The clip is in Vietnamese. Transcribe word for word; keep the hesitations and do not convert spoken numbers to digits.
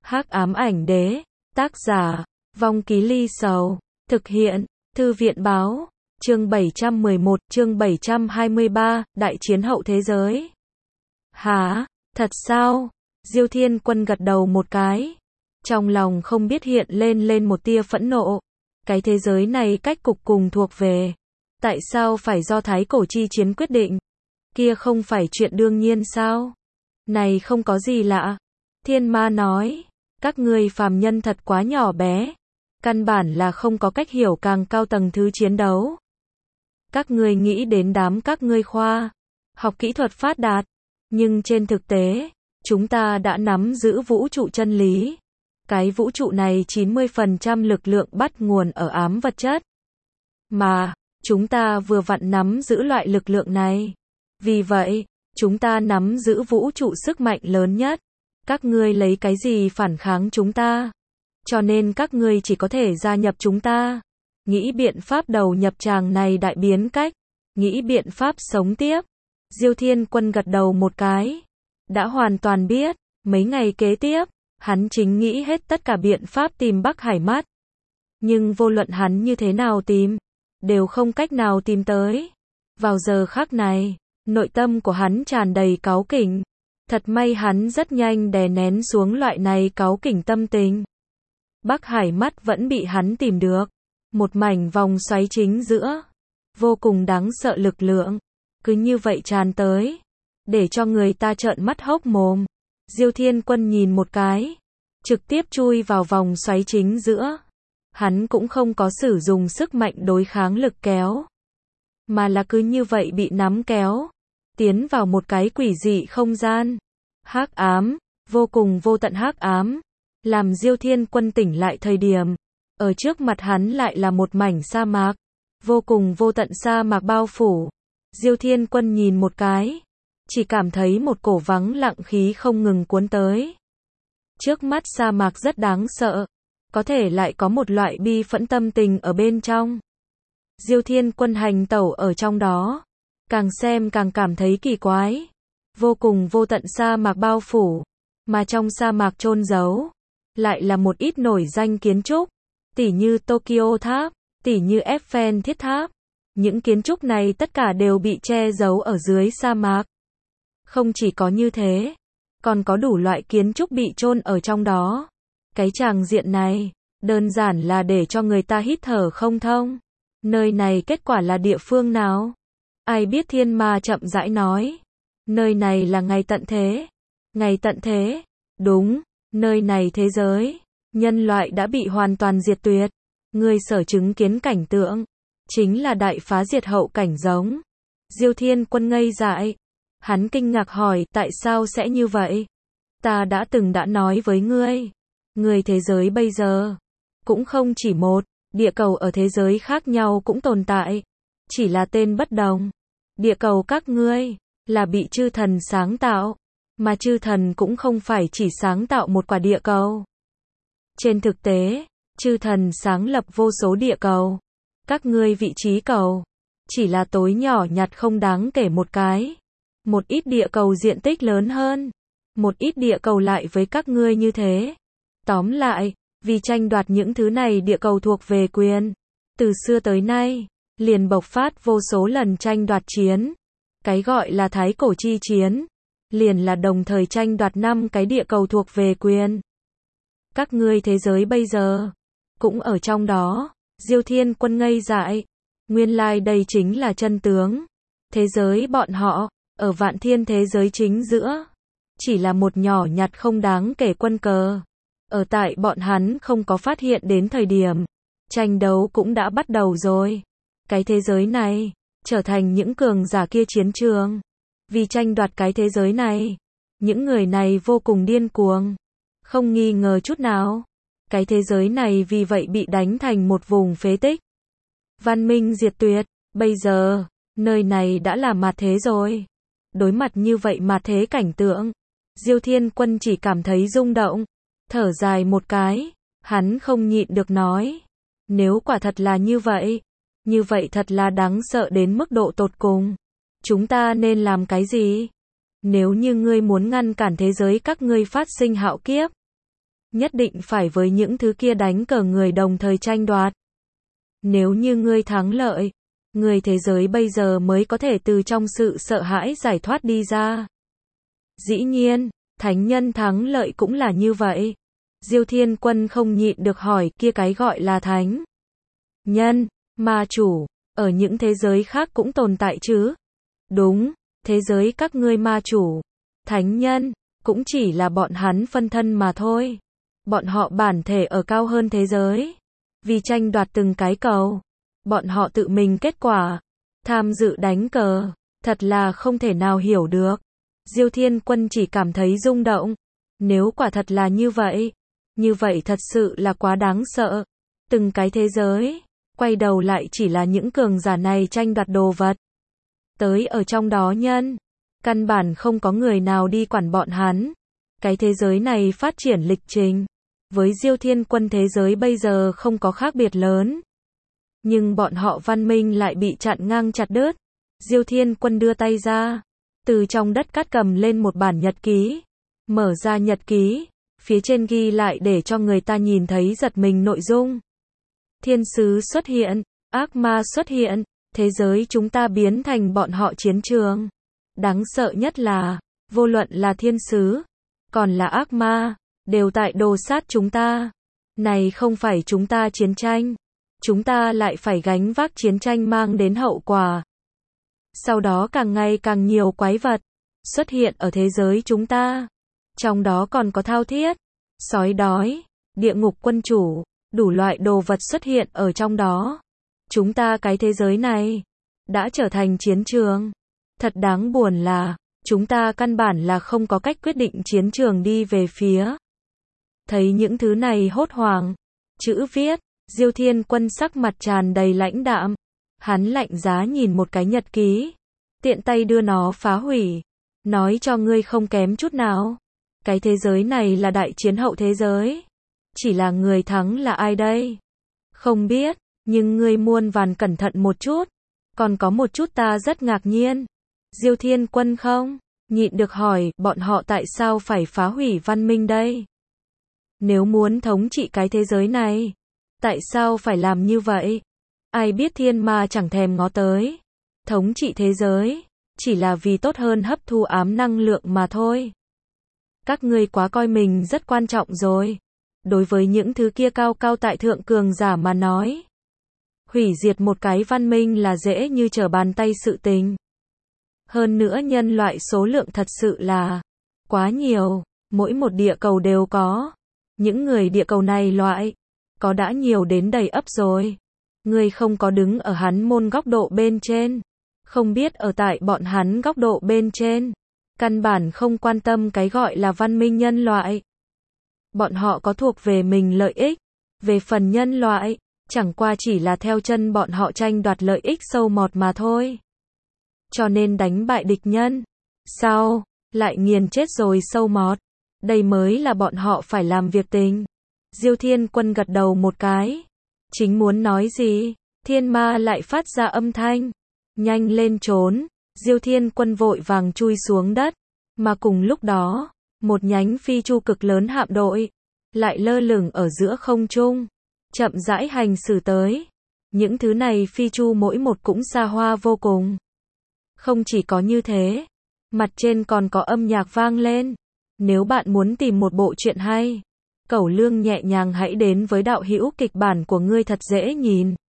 Hắc ám ảnh đế, tác giả, Vong Ký Ly Sầu, thực hiện, Thư viện báo, chương bảy trăm mười một, chương bảy trăm hai mươi ba, đại chiến hậu thế giới. Hả, thật sao? Diêu Thiên Quân gật đầu một cái. Trong lòng không biết hiện lên lên một tia phẫn nộ. Cái thế giới này cách cục cùng thuộc về. Tại sao phải do Thái Cổ chi chiến quyết định? Kia không phải chuyện đương nhiên sao? Này không có gì lạ. Thiên Ma nói, các ngươi phàm nhân thật quá nhỏ bé. Căn bản là không có cách hiểu càng cao tầng thứ chiến đấu. Các ngươi nghĩ đến đám các ngươi khoa học kỹ thuật phát đạt. Nhưng trên thực tế, chúng ta đã nắm giữ vũ trụ chân lý. Cái vũ trụ này chín mươi phần trăm lực lượng bắt nguồn ở ám vật chất. Mà, chúng ta vừa vặn nắm giữ loại lực lượng này. Vì vậy, chúng ta nắm giữ vũ trụ sức mạnh lớn nhất. Các ngươi lấy cái gì phản kháng chúng ta? Cho nên các ngươi chỉ có thể gia nhập chúng ta. Nghĩ biện pháp đầu nhập tràng này đại biến cách. Nghĩ biện pháp sống tiếp. Diêu Thiên Quân gật đầu một cái. Đã hoàn toàn biết, mấy ngày kế tiếp, hắn chính nghĩ hết tất cả biện pháp tìm Bắc Hải mắt. Nhưng vô luận hắn như thế nào tìm, đều không cách nào tìm tới. Vào giờ khắc này, nội tâm của hắn tràn đầy cáu kỉnh. Thật may hắn rất nhanh đè nén xuống loại này cáu kỉnh tâm tình. Bắc Hải mắt vẫn bị hắn tìm được. Một mảnh vòng xoáy chính giữa. Vô cùng đáng sợ lực lượng. Cứ như vậy tràn tới. Để cho người ta trợn mắt hốc mồm. Diêu Thiên Quân nhìn một cái. Trực tiếp chui vào vòng xoáy chính giữa. Hắn cũng không có sử dụng sức mạnh đối kháng lực kéo. Mà là cứ như vậy bị nắm kéo. Tiến vào một cái quỷ dị không gian. Hắc ám, vô cùng vô tận hắc ám. Làm Diêu Thiên Quân tỉnh lại thời điểm. Ở trước mặt hắn lại là một mảnh sa mạc. Vô cùng vô tận sa mạc bao phủ. Diêu Thiên Quân nhìn một cái. Chỉ cảm thấy một cổ vắng lặng khí không ngừng cuốn tới. Trước mắt sa mạc rất đáng sợ. Có thể lại có một loại bi phẫn tâm tình ở bên trong. Diêu Thiên Quân hành tẩu ở trong đó. Càng xem càng cảm thấy kỳ quái. Vô cùng vô tận sa mạc bao phủ. Mà trong sa mạc chôn giấu. Lại là một ít nổi danh kiến trúc. Tỉ như Tokyo Tháp. Tỉ như Eiffel Thiết Tháp. Những kiến trúc này tất cả đều bị che giấu ở dưới sa mạc. Không chỉ có như thế. Còn có đủ loại kiến trúc bị chôn ở trong đó. Cái tràng diện này. Đơn giản là để cho người ta hít thở không thông. Nơi này kết quả là địa phương nào? Ai biết? Thiên Ma chậm rãi nói. Nơi này là ngày tận thế. Ngày tận thế. Đúng. Nơi này thế giới. Nhân loại đã bị hoàn toàn diệt tuyệt. Người sở chứng kiến cảnh tượng. Chính là đại phá diệt hậu cảnh giống. Diêu Thiên Quân ngây dại. Hắn kinh ngạc hỏi tại sao sẽ như vậy? Ta đã từng đã nói với ngươi. Người thế giới bây giờ. Cũng không chỉ một. Địa cầu ở thế giới khác nhau cũng tồn tại. Chỉ là tên bất đồng. Địa cầu các ngươi. Là bị chư thần sáng tạo. Mà chư thần cũng không phải chỉ sáng tạo một quả địa cầu. Trên thực tế. Chư thần sáng lập vô số địa cầu. Các ngươi vị trí cầu. Chỉ là tối nhỏ nhặt không đáng kể một cái. Một ít địa cầu diện tích lớn hơn. Một ít địa cầu lại với các ngươi như thế. Tóm lại, vì tranh đoạt những thứ này địa cầu thuộc về quyền. Từ xưa tới nay, liền bộc phát vô số lần tranh đoạt chiến. Cái gọi là Thái Cổ chi chiến. Liền là đồng thời tranh đoạt năm cái địa cầu thuộc về quyền. Các ngươi thế giới bây giờ. Cũng ở trong đó. Diêu Thiên Quân ngây dại. Nguyên lai đây chính là chân tướng. Thế giới bọn họ. Ở vạn thiên thế giới chính giữa. Chỉ là một nhỏ nhặt không đáng kể quân cờ. Ở tại bọn hắn không có phát hiện đến thời điểm. Tranh đấu cũng đã bắt đầu rồi. Cái thế giới này. Trở thành những cường giả kia chiến trường. Vì tranh đoạt cái thế giới này. Những người này vô cùng điên cuồng. Không nghi ngờ chút nào. Cái thế giới này vì vậy bị đánh thành một vùng phế tích. Văn minh diệt tuyệt. Bây giờ. Nơi này đã là mạt thế rồi. Đối mặt như vậy mà thế cảnh tượng. Diêu Thiên Quân chỉ cảm thấy rung động. Thở dài một cái. Hắn không nhịn được nói. Nếu quả thật là như vậy. Như vậy thật là đáng sợ đến mức độ tột cùng. Chúng ta nên làm cái gì? Nếu như ngươi muốn ngăn cản thế giới các ngươi phát sinh hạo kiếp. nhất định phải với những thứ kia đánh cờ người đồng thời tranh đoạt. Nếu như ngươi thắng lợi, người thế giới bây giờ mới có thể từ trong sự sợ hãi giải thoát đi ra. Dĩ nhiên, thánh nhân thắng lợi cũng là như vậy. Diêu Thiên Quân không nhịn được hỏi, kia cái gọi là thánh nhân, ma chủ, ở những thế giới khác cũng tồn tại chứ? Đúng, thế giới các ngươi ma chủ, thánh nhân, cũng chỉ là bọn hắn phân thân mà thôi. Bọn họ bản thể ở cao hơn thế giới. Vì tranh đoạt từng cái cầu, bọn họ tự mình kết quả, tham dự đánh cờ, thật là không thể nào hiểu được. Diêu Thiên Quân chỉ cảm thấy rung động. Nếu quả thật là như vậy, như vậy thật sự là quá đáng sợ. Từng cái thế giới, quay đầu lại chỉ là những cường giả này tranh đoạt đồ vật. Tới ở trong đó nhân, căn bản không có người nào đi quản bọn hắn. Cái thế giới này phát triển lịch trình, với Diêu Thiên Quân thế giới bây giờ không có khác biệt lớn. Nhưng bọn họ văn minh lại bị chặn ngang chặt đứt. Diêu Thiên Quân đưa tay ra, từ trong đất cát cầm lên một bản nhật ký. Mở ra nhật ký, phía trên ghi lại để cho người ta nhìn thấy giật mình nội dung. Thiên sứ xuất hiện, ác ma xuất hiện, thế giới chúng ta biến thành bọn họ chiến trường. Đáng sợ nhất là, vô luận là thiên sứ, còn là ác ma, đều tại đồ sát chúng ta. Này không phải chúng ta chiến tranh, chúng ta lại phải gánh vác chiến tranh mang đến hậu quả. Sau đó càng ngày càng nhiều quái vật xuất hiện ở thế giới chúng ta. Trong đó còn có thao thiết, sói đói, địa ngục quân chủ, đủ loại đồ vật xuất hiện ở trong đó. Chúng ta cái thế giới này đã trở thành chiến trường. Thật đáng buồn là, chúng ta căn bản là không có cách quyết định chiến trường đi về phía. Thấy những thứ này hốt hoảng, chữ viết, Diêu Thiên Quân sắc mặt tràn đầy lãnh đạm. Hắn lạnh giá nhìn một cái nhật ký, tiện tay đưa nó phá hủy, nói cho ngươi không kém chút nào. Cái thế giới này là đại chiến hậu thế giới. Chỉ là người thắng là ai đây? Không biết, nhưng ngươi muôn vàn cẩn thận một chút. Còn có một chút ta rất ngạc nhiên. Diêu Thiên Quân không nhịn được hỏi, bọn họ tại sao phải phá hủy văn minh đây? Nếu muốn thống trị cái thế giới này, tại sao phải làm như vậy? Ai biết thiên ma chẳng thèm ngó tới. Thống trị thế giới, chỉ là vì tốt hơn hấp thu ám năng lượng mà thôi. Các ngươi quá coi mình rất quan trọng rồi. Đối với những thứ kia cao cao tại thượng cường giả mà nói, hủy diệt một cái văn minh là dễ như trở bàn tay sự tình. Hơn nữa nhân loại số lượng thật sự là quá nhiều, mỗi một địa cầu đều có. Những người địa cầu này loại, có đã nhiều đến đầy ắp rồi. Ngươi không có đứng ở hắn môn góc độ bên trên, không biết ở tại bọn hắn góc độ bên trên, căn bản không quan tâm cái gọi là văn minh nhân loại. Bọn họ có thuộc về mình lợi ích, về phần nhân loại, chẳng qua chỉ là theo chân bọn họ tranh đoạt lợi ích sâu mọt mà thôi. Cho nên đánh bại địch nhân, sau, lại nghiền chết rồi sâu mọt. Đây mới là bọn họ phải làm việc tình. Diêu Thiên Quân gật đầu một cái. Chính muốn nói gì, thiên ma lại phát ra âm thanh. Nhanh lên trốn. Diêu Thiên Quân vội vàng chui xuống đất. Mà cùng lúc đó, một nhánh phi chu cực lớn hạm đội lại lơ lửng ở giữa không trung, chậm rãi hành xử tới. Những thứ này phi chu mỗi một cũng xa hoa vô cùng. Không chỉ có như thế, mặt trên còn có âm nhạc vang lên. Nếu bạn muốn tìm một bộ truyện hay, cẩu lương nhẹ nhàng hãy đến với đạo hữu kịch bản của ngươi thật dễ nhìn.